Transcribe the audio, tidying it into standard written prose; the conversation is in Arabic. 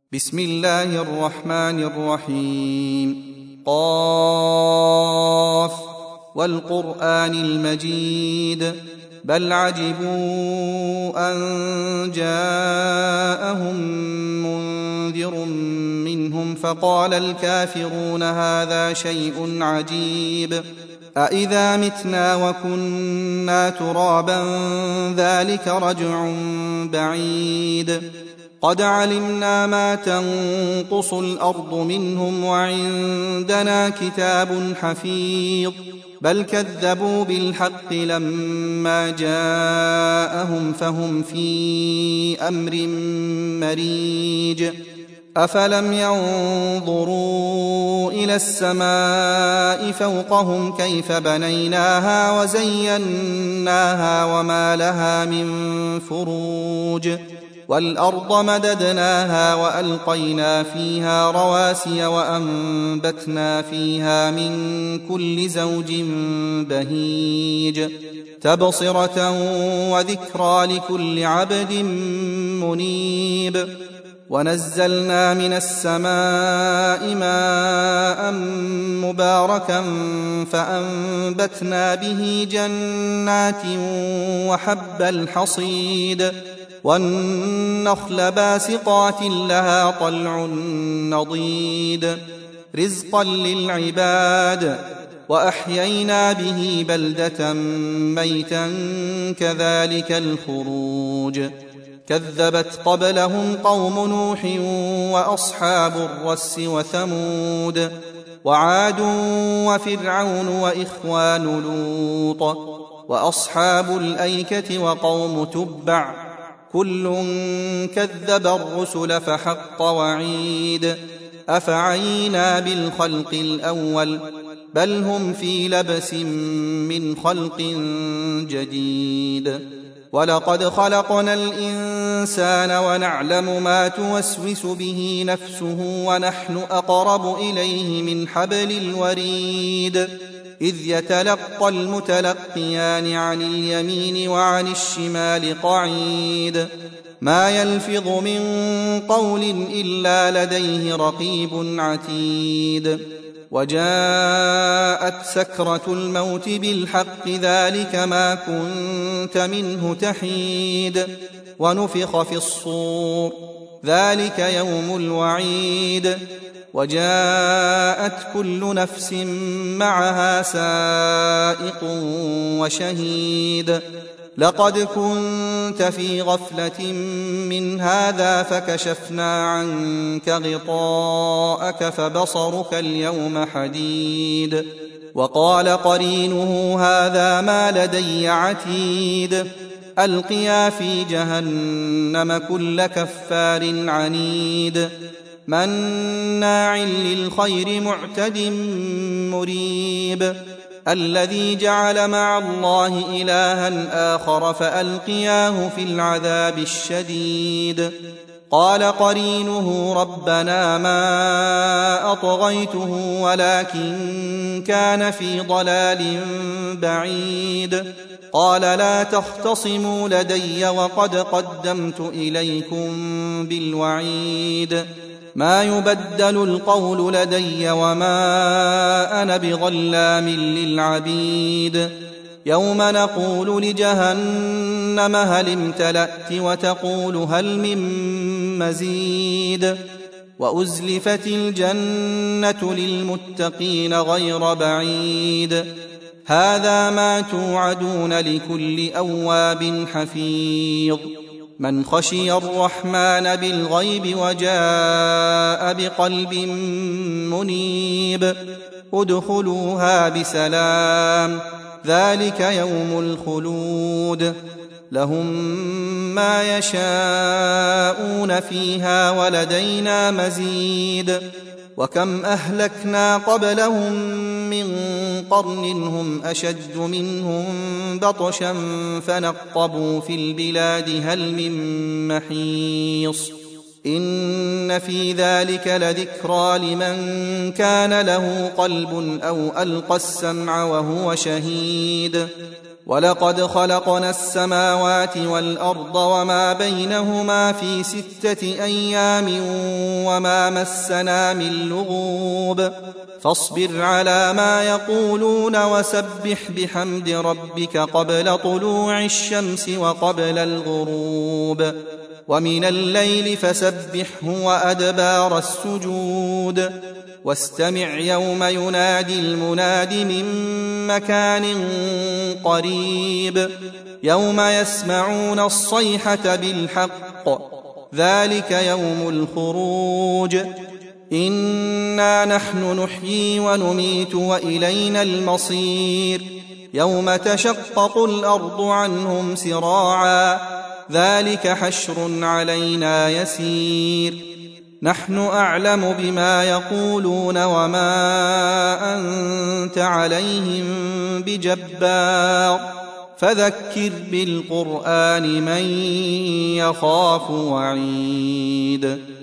بسم الله الرحمن الرحيم. قاف والقرآن المجيد بل عجبوا أن جاءهم منذر منهم فقال الكافرون هذا شيء عجيب أإذا متنا وكنا ترابا ذلك رجع بعيد قد علمنا ما تنقص الأرض منهم وعندنا كتاب حفيظ بل كذبوا بالحق لما جاءهم فهم في أمر مريج أفلم ينظروا إلى السماء فوقهم كيف بنيناها وزيناها وما لها من فروج والأرض مددناها وألقينا فيها رواسي وأنبتنا فيها من كل زوج بهيج تبصرة وذكرى لكل عبد منيب ونزلنا من السماء ماء مباركا فأنبتنا به جنات وحب الحصيد والنخل باسقات لها طلع نضيد رزقا للعباد وأحيينا به بلدة ميتا كذلك الخروج كذبت قبلهم قوم نوح وأصحاب الرس وثمود وعاد وفرعون وإخوان لوط وأصحاب الأيكة وقوم تبع كل كذب الرسل فحق وعيد أفعينا بالخلق الأول بل هم في لبس من خلق جديد ولقد خلقنا الإنسان ونعلم ما توسوس به نفسه ونحن أقرب إليه من حبل الوريد إذ يتلقى المتلقيان عن اليمين وعن الشمال قعيد ما يلفظ من قول إلا لديه رقيب عتيد وجاءت سكرة الموت بالحق ذلك ما كنت منه تحيد ونفخ في الصور ذلك يوم الوعيد وجاءت كل نفس معها سائق وشهيد لقد كنت في غفلة من هذا فكشفنا عنك غطاءك فبصرك اليوم حديد وقال قرينه هذا ما لدي عتيد ألقيا في جهنم كل كفار عنيد مناع للخير معتد مريب الذي جعل مع الله إلها آخر فألقياه في العذاب الشديد قال قرينه ربنا ما أطغيته ولكن كان في ضلال بعيد قال لا تختصموا لدي وقد قدمت إليكم بالوعيد ما يبدل القول لدي وما أنا بظلام للعبيد يوم نقول لجهنم هل امتلأت وتقول هل من مزيد وأزلفت الجنة للمتقين غير بعيد هذا ما توعدون لكل أواب حفيظ من خشي الرحمن بالغيب وجاء بقلب منيب ادخلوها بسلام ذلك يوم الخلود لهم ما يشاءون فيها ولدينا مزيد وكم أهلكنا قبلهم من قرن هم أشد منهم بطشا فنقبوا في البلاد هل من محيص إن في ذلك لذكرى لمن كان له قلب أو ألقى السمع وهو شهيد ولقد خلقنا السماوات والأرض وما بينهما في 6 أيام وما مسنا من لغوب فاصبر على ما يقولون وسبح بحمد ربك قبل طلوع الشمس وقبل الغروب ومن الليل فسبحه وأدبار السجود واستمع يوم ينادي المناد من مكان قريب يوم يسمعون الصيحة بالحق ذلك يوم الخروج إنا نحن نحيي ونميت وإلينا المصير يوم تشقق الأرض عنهم سراعا ذلك حشر علينا يسير نحن أعلم بما يقولون وما أنت عليهم بجبار فذكر بالقرآن من يخاف وعيد